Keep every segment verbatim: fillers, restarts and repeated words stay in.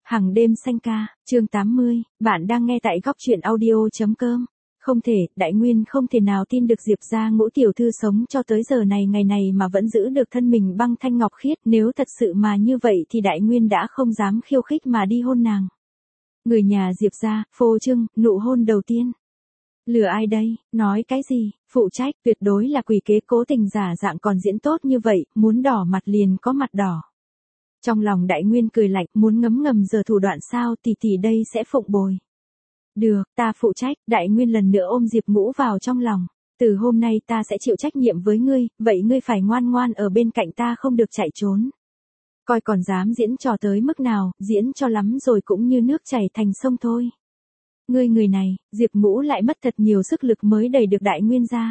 Hàng đêm xanh ca, chương tám mươi, bạn đang nghe tại góc truyện audio.com. Không thể, Đại Nguyên không thể nào tin được Diệp gia Ngũ tiểu thư sống cho tới giờ này ngày này mà vẫn giữ được thân mình băng thanh ngọc khiết. Nếu thật sự mà như vậy thì Đại Nguyên đã không dám khiêu khích mà đi hôn nàng. Người nhà Diệp gia, phô trương, nụ hôn đầu tiên. Lừa ai đây, nói cái gì, phụ trách, tuyệt đối là quỷ kế cố tình giả dạng còn diễn tốt như vậy, muốn đỏ mặt liền có mặt đỏ. Trong lòng Đại Nguyên cười lạnh, muốn ngấm ngầm giờ thủ đoạn sao, tỷ tỷ đây sẽ phụng bồi. Được, ta phụ trách. Đại Nguyên lần nữa ôm Diệp Ngũ vào trong lòng. Từ hôm nay ta sẽ chịu trách nhiệm với ngươi, vậy ngươi phải ngoan ngoan ở bên cạnh ta, không được chạy trốn. Coi còn dám diễn trò tới mức nào, diễn cho lắm rồi cũng như nước chảy thành sông thôi. Ngươi người này, Diệp Ngũ lại mất thật nhiều sức lực mới đẩy được Đại Nguyên ra.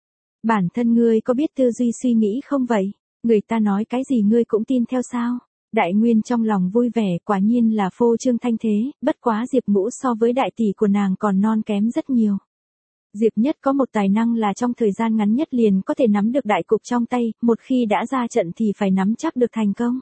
Bản thân ngươi có biết tư duy suy nghĩ không vậy? Người ta nói cái gì ngươi cũng tin theo sao? Đại Nguyên trong lòng vui vẻ, quả nhiên là phô trương thanh thế, bất quá Diệp Ngũ so với đại tỷ của nàng còn non kém rất nhiều. Diệp Nhất có một tài năng là trong thời gian ngắn nhất liền có thể nắm được đại cục trong tay, một khi đã ra trận thì phải nắm chắc được thành công.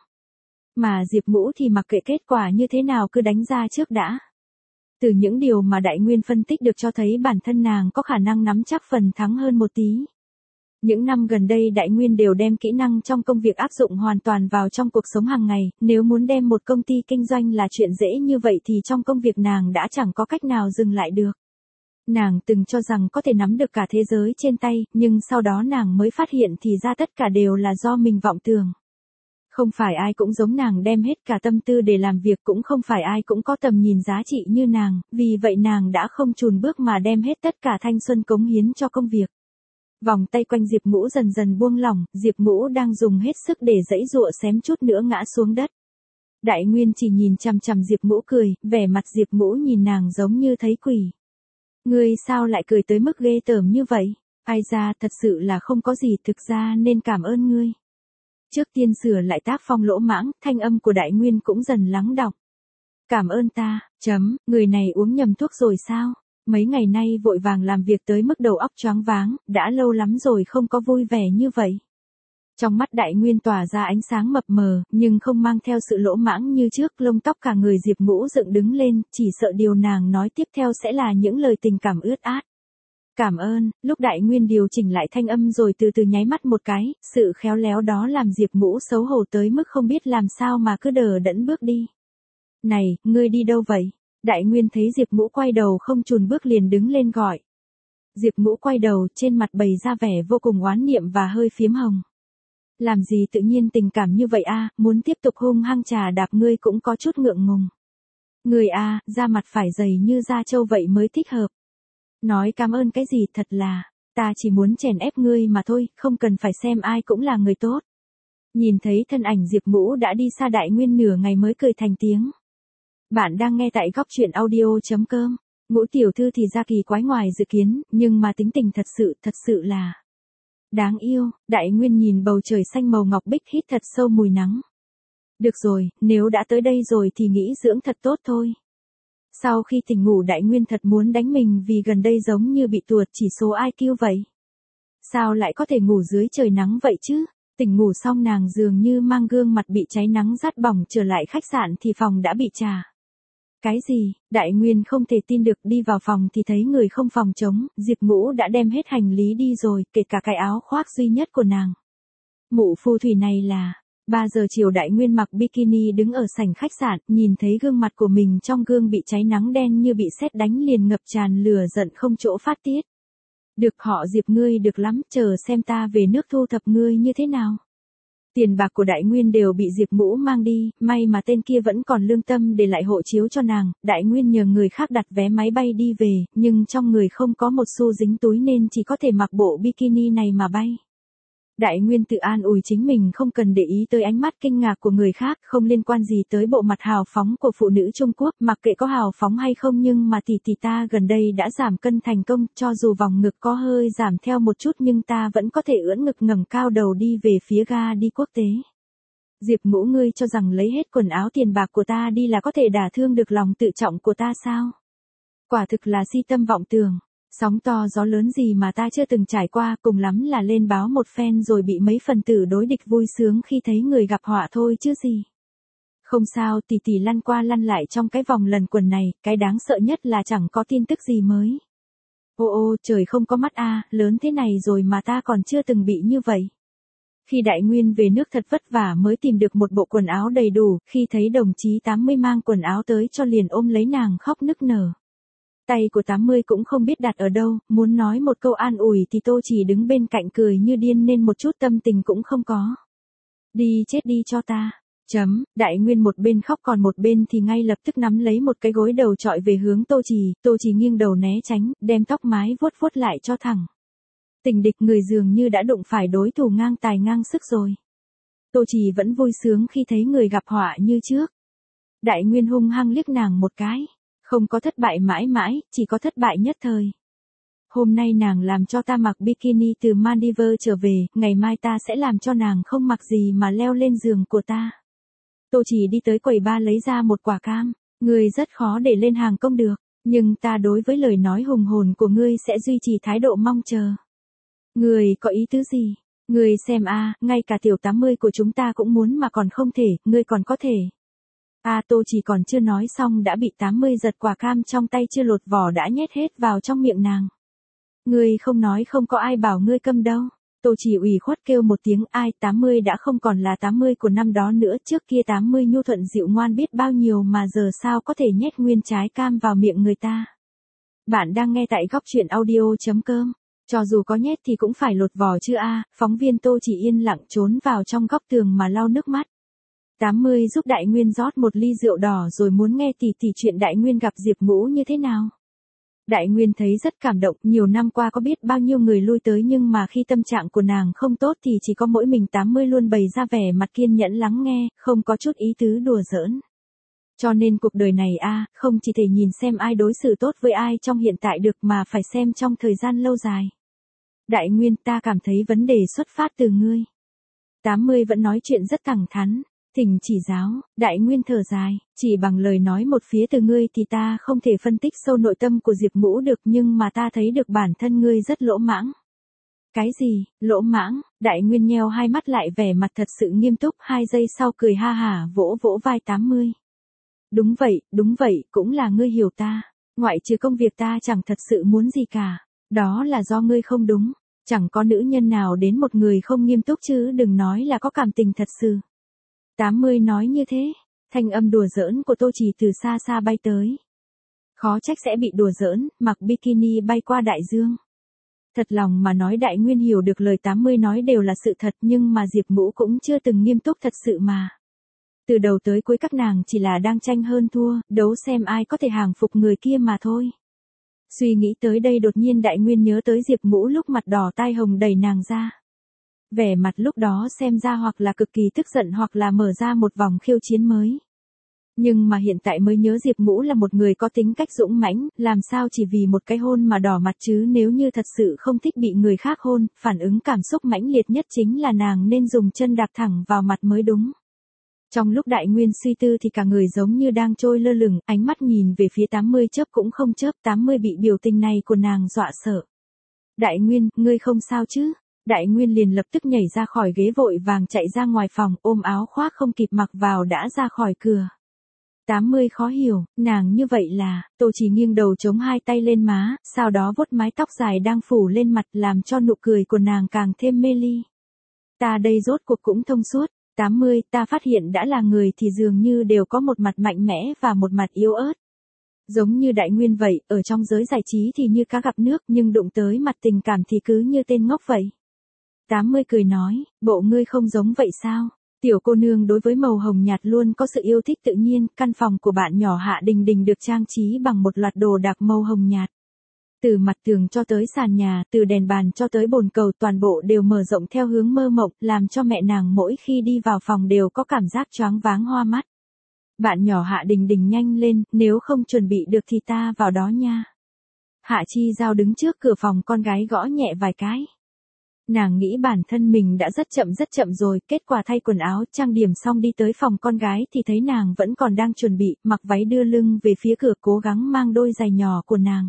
Mà Diệp Ngũ thì mặc kệ kết quả như thế nào cứ đánh ra trước đã. Từ những điều mà Đại Nguyên phân tích được cho thấy bản thân nàng có khả năng nắm chắc phần thắng hơn một tí. Những năm gần đây Đại Nguyên đều đem kỹ năng trong công việc áp dụng hoàn toàn vào trong cuộc sống hàng ngày, nếu muốn đem một công ty kinh doanh là chuyện dễ như vậy thì trong công việc nàng đã chẳng có cách nào dừng lại được. Nàng từng cho rằng có thể nắm được cả thế giới trên tay, nhưng sau đó nàng mới phát hiện thì ra tất cả đều là do mình vọng tưởng. Không phải ai cũng giống nàng đem hết cả tâm tư để làm việc, cũng không phải ai cũng có tầm nhìn giá trị như nàng, vì vậy nàng đã không chùn bước mà đem hết tất cả thanh xuân cống hiến cho công việc. Vòng tay quanh Diệp Ngũ dần dần buông lỏng, Diệp Ngũ đang dùng hết sức để giãy giụa xém chút nữa ngã xuống đất. Đại Nguyên chỉ nhìn chằm chằm Diệp Ngũ cười, vẻ mặt Diệp Ngũ nhìn nàng giống như thấy quỷ. Ngươi sao lại cười tới mức ghê tởm như vậy? Ai ra, thật sự là không có gì, thực ra nên cảm ơn ngươi. Trước tiên sửa lại tác phong lỗ mãng, thanh âm của Đại Nguyên cũng dần lắng đọng. Cảm ơn ta, chấm, người này uống nhầm thuốc rồi sao? Mấy ngày nay vội vàng làm việc tới mức đầu óc choáng váng, đã lâu lắm rồi không có vui vẻ như vậy. Trong mắt Đại Nguyên tỏa ra ánh sáng mập mờ, nhưng không mang theo sự lỗ mãng như trước, lông tóc cả người Diệp Ngũ dựng đứng lên, chỉ sợ điều nàng nói tiếp theo sẽ là những lời tình cảm ướt át. Cảm ơn, lúc Đại Nguyên điều chỉnh lại thanh âm rồi từ từ nháy mắt một cái, sự khéo léo đó làm Diệp Ngũ xấu hổ tới mức không biết làm sao mà cứ đờ đẫn bước đi. Này, ngươi đi đâu vậy? Đại Nguyên thấy Diệp Ngũ quay đầu không chùn bước liền đứng lên gọi. Diệp Ngũ quay đầu, trên mặt bày ra vẻ vô cùng oán niệm và hơi phiếm hồng. Làm gì tự nhiên tình cảm như vậy a, muốn tiếp tục hung hăng trà đạp ngươi cũng có chút ngượng ngùng. Ngươi a, da mặt phải dày như da trâu vậy mới thích hợp. Nói cảm ơn cái gì, thật là, ta chỉ muốn chèn ép ngươi mà thôi, không cần phải xem ai cũng là người tốt. Nhìn thấy thân ảnh Diệp Ngũ đã đi xa, Đại Nguyên nửa ngày mới cười thành tiếng. Bạn đang nghe tại góc truyện audio.com. Ngũ tiểu thư thì ra kỳ quái ngoài dự kiến, nhưng mà tính tình thật sự, thật sự là đáng yêu. Đại Nguyên nhìn bầu trời xanh màu ngọc bích, hít thật sâu mùi nắng. Được rồi, nếu đã tới đây rồi thì nghỉ dưỡng thật tốt thôi. Sau khi tỉnh ngủ Đại Nguyên thật muốn đánh mình vì gần đây giống như bị tuột chỉ số i kiu vậy. Sao lại có thể ngủ dưới trời nắng vậy chứ? Tỉnh ngủ xong nàng dường như mang gương mặt bị cháy nắng rát bỏng, trở lại khách sạn thì phòng đã bị trà. Cái gì? Đại Nguyên không thể tin được, đi vào phòng thì thấy người không phòng trống, Diệp Ngũ đã đem hết hành lý đi rồi, kể cả cái áo khoác duy nhất của nàng. Mụ phù thủy này là... ba giờ chiều Đại Nguyên mặc bikini đứng ở sảnh khách sạn, nhìn thấy gương mặt của mình trong gương bị cháy nắng đen như bị sét đánh liền ngập tràn lửa giận không chỗ phát tiết. Được, họ Diệp ngươi được lắm, chờ xem ta về nước thu thập ngươi như thế nào. Tiền bạc của Đại Nguyên đều bị Diệp Ngũ mang đi, may mà tên kia vẫn còn lương tâm để lại hộ chiếu cho nàng. Đại Nguyên nhờ người khác đặt vé máy bay đi về, nhưng trong người không có một xu dính túi nên chỉ có thể mặc bộ bikini này mà bay. Đại Nguyên tự an ủi chính mình không cần để ý tới ánh mắt kinh ngạc của người khác, không liên quan gì tới bộ mặt hào phóng của phụ nữ Trung Quốc, mặc kệ có hào phóng hay không, nhưng mà tỷ tỷ ta gần đây đã giảm cân thành công, cho dù vòng ngực có hơi giảm theo một chút nhưng ta vẫn có thể ưỡn ngực ngẩng cao đầu đi về phía ga đi quốc tế. Diệp Ngũ, ngươi cho rằng lấy hết quần áo tiền bạc của ta đi là có thể đả thương được lòng tự trọng của ta sao? Quả thực là si tâm vọng tưởng. Sóng to gió lớn gì mà ta chưa từng trải qua, cùng lắm là lên báo một phen rồi bị mấy phần tử đối địch vui sướng khi thấy người gặp họa thôi chứ gì. Không sao, tỷ tỷ lăn qua lăn lại trong cái vòng lần quần này, cái đáng sợ nhất là chẳng có tin tức gì mới. Ô ô, trời không có mắt a, lớn thế này rồi mà ta còn chưa từng bị như vậy. Khi Đại Nguyên về nước thật vất vả mới tìm được một bộ quần áo đầy đủ, khi thấy đồng chí tám mươi mang quần áo tới cho liền ôm lấy nàng khóc nức nở. Tay của tám mươi cũng không biết đặt ở đâu, muốn nói một câu an ủi thì Tô Chỉ đứng bên cạnh cười như điên nên một chút tâm tình cũng không có. Đi chết đi cho ta. Chấm, Đại Nguyên một bên khóc còn một bên thì ngay lập tức nắm lấy một cái gối đầu trọi về hướng Tô Chỉ, Tô Chỉ nghiêng đầu né tránh, đem tóc mái vuốt vuốt lại cho thẳng. Tình địch người dường như đã đụng phải đối thủ ngang tài ngang sức rồi. Tô Chỉ vẫn vui sướng khi thấy người gặp họa như trước. Đại Nguyên hung hăng liếc nàng một cái. Không có thất bại mãi mãi, chỉ có thất bại nhất thời. Hôm nay nàng làm cho ta mặc bikini từ Maldives trở về, ngày mai ta sẽ làm cho nàng không mặc gì mà leo lên giường của ta. Tô Chỉ đi tới quầy ba lấy ra một quả cam. Ngươi rất khó để lên hàng công được, nhưng ta đối với lời nói hùng hồn của ngươi sẽ duy trì thái độ mong chờ. Ngươi có ý tứ gì? Ngươi xem a, ngay cả tiểu tám mươi của chúng ta cũng muốn mà còn không thể, ngươi còn có thể. A Tô Chỉ còn chưa nói xong đã bị tám mươi giật quả cam trong tay chưa lột vỏ đã nhét hết vào trong miệng nàng. Ngươi không nói không có ai bảo ngươi câm đâu. Tô Chỉ ủy khuất kêu một tiếng, ai, tám mươi đã không còn là tám mươi của năm đó nữa, trước kia tám mươi nhu thuận dịu ngoan biết bao nhiêu mà giờ sao có thể nhét nguyên trái cam vào miệng người ta. Bạn đang nghe tại góc truyện audio chấm com. Cho dù có nhét thì cũng phải lột vỏ chứ a. Phóng viên Tô Chỉ yên lặng trốn vào trong góc tường mà lau nước mắt. tám mươi giúp Đại Nguyên rót một ly rượu đỏ rồi muốn nghe tỉ tỉ chuyện Đại Nguyên gặp Diệp Ngũ như thế nào. Đại Nguyên thấy rất cảm động, nhiều năm qua có biết bao nhiêu người lui tới nhưng mà khi tâm trạng của nàng không tốt thì chỉ có mỗi mình tám mươi luôn bày ra vẻ mặt kiên nhẫn lắng nghe, không có chút ý tứ đùa giỡn. Cho nên cuộc đời này a, không chỉ thể nhìn xem ai đối xử tốt với ai trong hiện tại được mà phải xem trong thời gian lâu dài. Đại Nguyên, ta cảm thấy vấn đề xuất phát từ ngươi. tám mươi vẫn nói chuyện rất thẳng thắn. Thỉnh chỉ giáo, Đại Nguyên thở dài, chỉ bằng lời nói một phía từ ngươi thì ta không thể phân tích sâu nội tâm của Diệp Ngũ được nhưng mà ta thấy được bản thân ngươi rất lỗ mãng. Cái gì, lỗ mãng? Đại Nguyên nheo hai mắt lại vẻ mặt thật sự nghiêm túc, hai giây sau cười ha hả vỗ vỗ vai tám mươi. Đúng vậy, đúng vậy, cũng là ngươi hiểu ta. Ngoại trừ công việc ta chẳng thật sự muốn gì cả. Đó là do ngươi không đúng. Chẳng có nữ nhân nào đến một người không nghiêm túc chứ đừng nói là có cảm tình thật sự. tám mươi nói như thế, thanh âm đùa giỡn của Tô Chỉ từ xa xa bay tới. Khó trách sẽ bị đùa giỡn, mặc bikini bay qua đại dương. Thật lòng mà nói Đại Nguyên hiểu được lời tám mươi nói đều là sự thật nhưng mà Diệp Ngũ cũng chưa từng nghiêm túc thật sự mà. Từ đầu tới cuối các nàng chỉ là đang tranh hơn thua, đấu xem ai có thể hàng phục người kia mà thôi. Suy nghĩ tới đây đột nhiên Đại Nguyên nhớ tới Diệp Ngũ lúc mặt đỏ tai hồng đẩy nàng ra. Vẻ mặt lúc đó xem ra hoặc là cực kỳ tức giận hoặc là mở ra một vòng khiêu chiến mới. Nhưng mà hiện tại mới nhớ Diệp Ngũ là một người có tính cách dũng mãnh, làm sao chỉ vì một cái hôn mà đỏ mặt chứ nếu như thật sự không thích bị người khác hôn, phản ứng cảm xúc mãnh liệt nhất chính là nàng nên dùng chân đạp thẳng vào mặt mới đúng. Trong lúc Đại Nguyên suy tư thì cả người giống như đang trôi lơ lửng, ánh mắt nhìn về phía tám mươi chớp cũng không chớp, tám mươi bị biểu tình này của nàng dọa sợ. Đại Nguyên, ngươi không sao chứ? Đại Nguyên liền lập tức nhảy ra khỏi ghế vội vàng chạy ra ngoài phòng, ôm áo khoác không kịp mặc vào đã ra khỏi cửa. tám mươi khó hiểu, nàng như vậy là, Tô Chỉ nghiêng đầu chống hai tay lên má, sau đó vuốt mái tóc dài đang phủ lên mặt làm cho nụ cười của nàng càng thêm mê ly. Ta đây rốt cuộc cũng thông suốt, tám mươi, ta phát hiện đã là người thì dường như đều có một mặt mạnh mẽ và một mặt yếu ớt. Giống như Đại Nguyên vậy, ở trong giới giải trí thì như cá gặp nước nhưng đụng tới mặt tình cảm thì cứ như tên ngốc vậy. tám mươi cười nói, bộ ngươi không giống vậy sao? Tiểu cô nương đối với màu hồng nhạt luôn có sự yêu thích tự nhiên, căn phòng của bạn nhỏ Hạ Đình Đình được trang trí bằng một loạt đồ đạc màu hồng nhạt. Từ mặt tường cho tới sàn nhà, từ đèn bàn cho tới bồn cầu toàn bộ đều mở rộng theo hướng mơ mộng, làm cho mẹ nàng mỗi khi đi vào phòng đều có cảm giác choáng váng hoa mắt. Bạn nhỏ Hạ Đình Đình nhanh lên, nếu không chuẩn bị được thì ta vào đó nha. Hạ Chi Giao đứng trước cửa phòng con gái gõ nhẹ vài cái. Nàng nghĩ bản thân mình đã rất chậm rất chậm rồi, kết quả thay quần áo, trang điểm xong đi tới phòng con gái thì thấy nàng vẫn còn đang chuẩn bị, mặc váy đưa lưng về phía cửa cố gắng mang đôi giày nhỏ của nàng.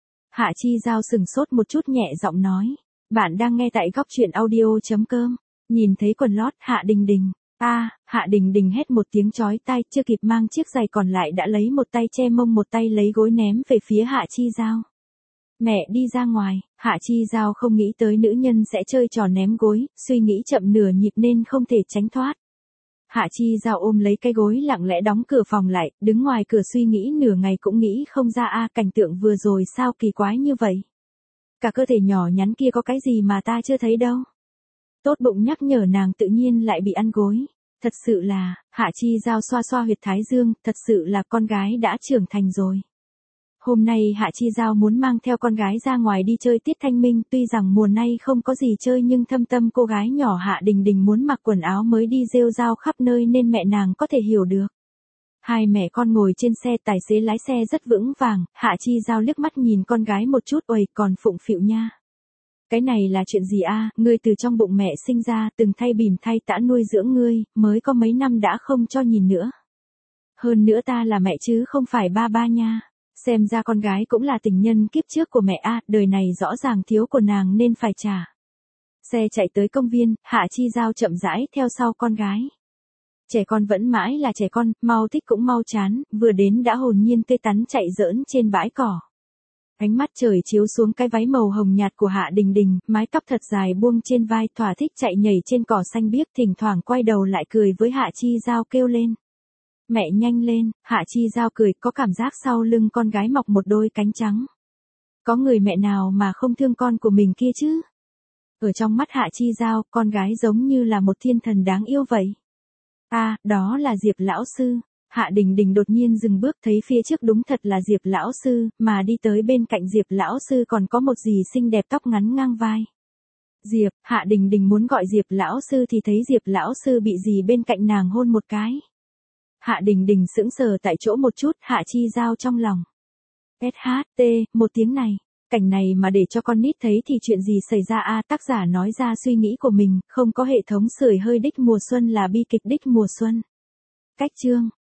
Hạ Chi Giao sừng sốt một chút nhẹ giọng nói, bạn đang nghe tại góc truyện audio chấm com, nhìn thấy quần lót Hạ Đình Đình. A, Hạ Đình Đình hét một tiếng chói tai, chưa kịp mang chiếc giày còn lại đã lấy một tay che mông một tay lấy gối ném về phía Hạ Chi Giao. Mẹ đi ra ngoài, Hạ Chi Giao không nghĩ tới nữ nhân sẽ chơi trò ném gối, suy nghĩ chậm nửa nhịp nên không thể tránh thoát. Hạ Chi Giao ôm lấy cái gối lặng lẽ đóng cửa phòng lại, đứng ngoài cửa suy nghĩ nửa ngày cũng nghĩ không ra a cảnh tượng vừa rồi sao kỳ quái như vậy. Cả cơ thể nhỏ nhắn kia có cái gì mà ta chưa thấy đâu. Tốt bụng nhắc nhở nàng tự nhiên lại bị ăn gối. Thật sự là, Hạ Chi Giao xoa xoa huyệt thái dương, thật sự là con gái đã trưởng thành rồi. Hôm nay Hạ Chi Giao muốn mang theo con gái ra ngoài đi chơi tiết thanh minh, tuy rằng mùa nay không có gì chơi nhưng thâm tâm cô gái nhỏ Hạ Đình Đình muốn mặc quần áo mới đi rêu rao khắp nơi nên mẹ nàng có thể hiểu được. Hai mẹ con ngồi trên xe, tài xế lái xe rất vững vàng, Hạ Chi Giao liếc mắt nhìn con gái một chút, uầy còn phụng phịu nha. Cái này là chuyện gì a? Ngươi từ trong bụng mẹ sinh ra, từng thay bỉm thay tã nuôi dưỡng ngươi, mới có mấy năm đã không cho nhìn nữa. Hơn nữa ta là mẹ chứ không phải ba ba nha. Xem ra con gái cũng là tình nhân kiếp trước của mẹ a, đời này rõ ràng thiếu của nàng nên phải trả. Xe chạy tới công viên, Hạ Chi Giao chậm rãi theo sau con gái. Trẻ con vẫn mãi là trẻ con, mau thích cũng mau chán, vừa đến đã hồn nhiên tươi tắn chạy giỡn trên bãi cỏ. Ánh mắt trời chiếu xuống cái váy màu hồng nhạt của Hạ Đình Đình, mái tóc thật dài buông trên vai, thỏa thích chạy nhảy trên cỏ xanh biếc, thỉnh thoảng quay đầu lại cười với Hạ Chi Giao kêu lên. Mẹ nhanh lên, Hạ Chi Giao cười, có cảm giác sau lưng con gái mọc một đôi cánh trắng. Có người mẹ nào mà không thương con của mình kia chứ? Ở trong mắt Hạ Chi Giao, con gái giống như là một thiên thần đáng yêu vậy. À, đó là Diệp lão sư. Hạ Đình Đình đột nhiên dừng bước, thấy phía trước đúng thật là Diệp lão sư, mà đi tới bên cạnh Diệp lão sư còn có một dì xinh đẹp tóc ngắn ngang vai. Diệp, Hạ Đình Đình muốn gọi Diệp lão sư thì thấy Diệp lão sư bị dì bên cạnh nàng hôn một cái. Hạ Đình Đình sững sờ tại chỗ một chút, Hạ Chi Giao trong lòng. ét hát tê, một tiếng này, cảnh này mà để cho con nít thấy thì chuyện gì xảy ra a? Tác giả nói ra suy nghĩ của mình, không có hệ thống sưởi hơi đích mùa xuân là bi kịch đích mùa xuân. Cách chương